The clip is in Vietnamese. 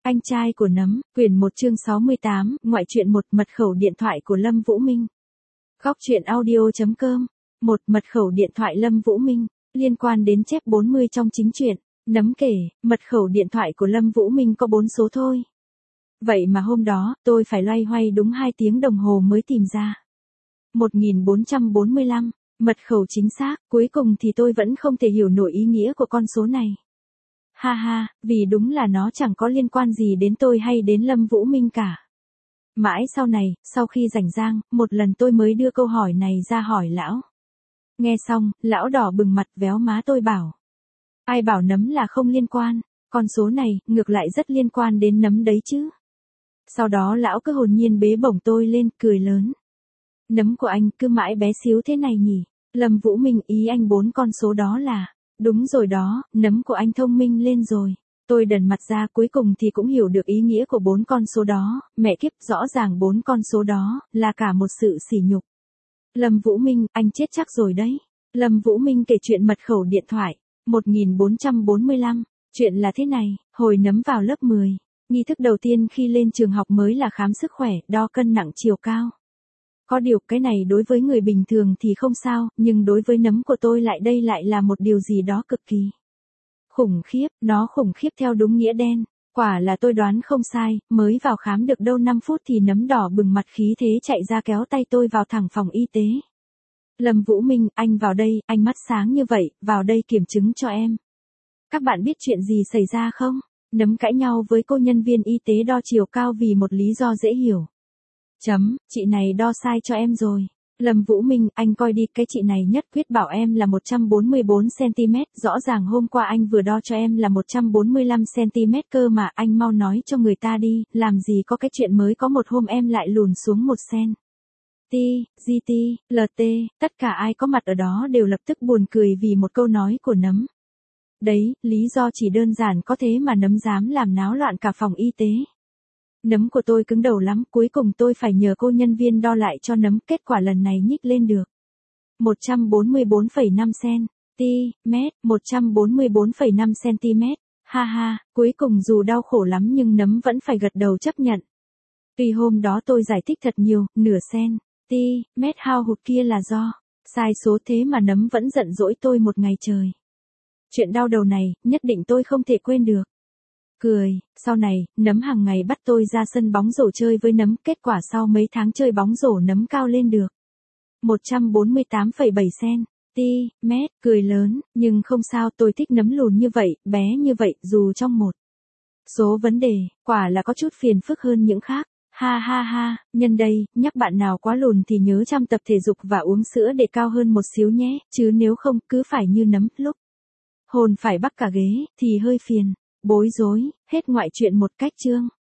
Anh trai của nấm, quyển 1 chương 68, ngoại truyện 1, mật khẩu điện thoại của Lâm Vũ Minh. Góc truyện audio.com. 1. Mật khẩu điện thoại Lâm Vũ Minh, liên quan đến chép 40 trong chính truyện. Nấm kể, mật khẩu điện thoại của Lâm Vũ Minh có 4 số thôi. Vậy mà hôm đó, tôi phải loay hoay đúng 2 tiếng đồng hồ mới tìm ra. 1445, mật khẩu chính xác, cuối cùng thì tôi vẫn không thể hiểu nổi ý nghĩa của con số này. Ha ha, vì đúng là nó chẳng có liên quan gì đến tôi hay đến Lâm Vũ Minh cả. Mãi sau này, sau khi rảnh rang, một lần tôi mới đưa câu hỏi này ra hỏi lão. Nghe xong, lão đỏ bừng mặt véo má tôi bảo. Ai bảo nấm là không liên quan, con số này, ngược lại rất liên quan đến nấm đấy chứ. Sau đó lão cứ hồn nhiên bế bổng tôi lên, cười lớn. Nấm của anh cứ mãi bé xíu thế này nhỉ? Lâm Vũ Minh, ý anh 4 con số đó là... Đúng rồi đó, nấm của anh thông minh lên rồi. Tôi đần mặt ra, cuối cùng thì cũng hiểu được ý nghĩa của 4 con số đó. Mẹ kiếp, rõ ràng 4 con số đó là cả một sự sỉ nhục. Lâm Vũ Minh, anh chết chắc rồi đấy. Lâm Vũ Minh kể chuyện mật khẩu điện thoại. 1445, chuyện là thế này, hồi nấm vào lớp 10, nghi thức đầu tiên khi lên trường học mới là khám sức khỏe, đo cân nặng chiều cao. Có điều cái này đối với người bình thường thì không sao, nhưng đối với nấm của tôi đây lại là một điều gì đó cực kỳ khủng khiếp, nó khủng khiếp theo đúng nghĩa đen. Quả là tôi đoán không sai, mới vào khám được đâu 5 phút thì nấm đỏ bừng mặt khí thế chạy ra kéo tay tôi vào thẳng phòng y tế. Lâm Vũ Minh, anh vào đây, anh mắt sáng như vậy, vào đây kiểm chứng cho em. Các bạn biết chuyện gì xảy ra không? Nấm cãi nhau với cô nhân viên y tế đo chiều cao vì một lý do dễ hiểu. Chị này đo sai cho em rồi. Lâm Vũ Minh, anh coi đi, cái chị này nhất quyết bảo em là 144cm, rõ ràng hôm qua anh vừa đo cho em là 145cm cơ mà, anh mau nói cho người ta đi, làm gì có cái chuyện mới có một hôm em lại lùn xuống 1cm. GT, LT, tất cả ai có mặt ở đó đều lập tức buồn cười vì một câu nói của nấm. Đấy, lý do chỉ đơn giản có thế mà nấm dám làm náo loạn cả phòng y tế. Nấm của tôi cứng đầu lắm, cuối cùng tôi phải nhờ cô nhân viên đo lại cho nấm, kết quả lần này nhích lên được 144,5 cm, 144,5 cm, ha ha, cuối cùng dù đau khổ lắm nhưng nấm vẫn phải gật đầu chấp nhận. Vì hôm đó tôi giải thích thật nhiều, nửa cm hao hụt kia là do sai số, thế mà nấm vẫn giận dỗi tôi một ngày trời. Chuyện đau đầu này, nhất định tôi không thể quên được. Cười, sau này, nấm hàng ngày bắt tôi ra sân bóng rổ chơi với nấm, kết quả sau mấy tháng chơi bóng rổ nấm cao lên được 148,7 cm, cười lớn, nhưng không sao, tôi thích nấm lùn như vậy, bé như vậy, dù trong một số vấn đề, quả là có chút phiền phức hơn những khác. Ha ha ha, nhân đây, nhắc bạn nào quá lùn thì nhớ chăm tập thể dục và uống sữa để cao hơn một xíu nhé, chứ nếu không, cứ phải như nấm, lúc hồn phải bắt cả ghế, thì hơi phiền. Bối rối, hết ngoại truyện một cách chương.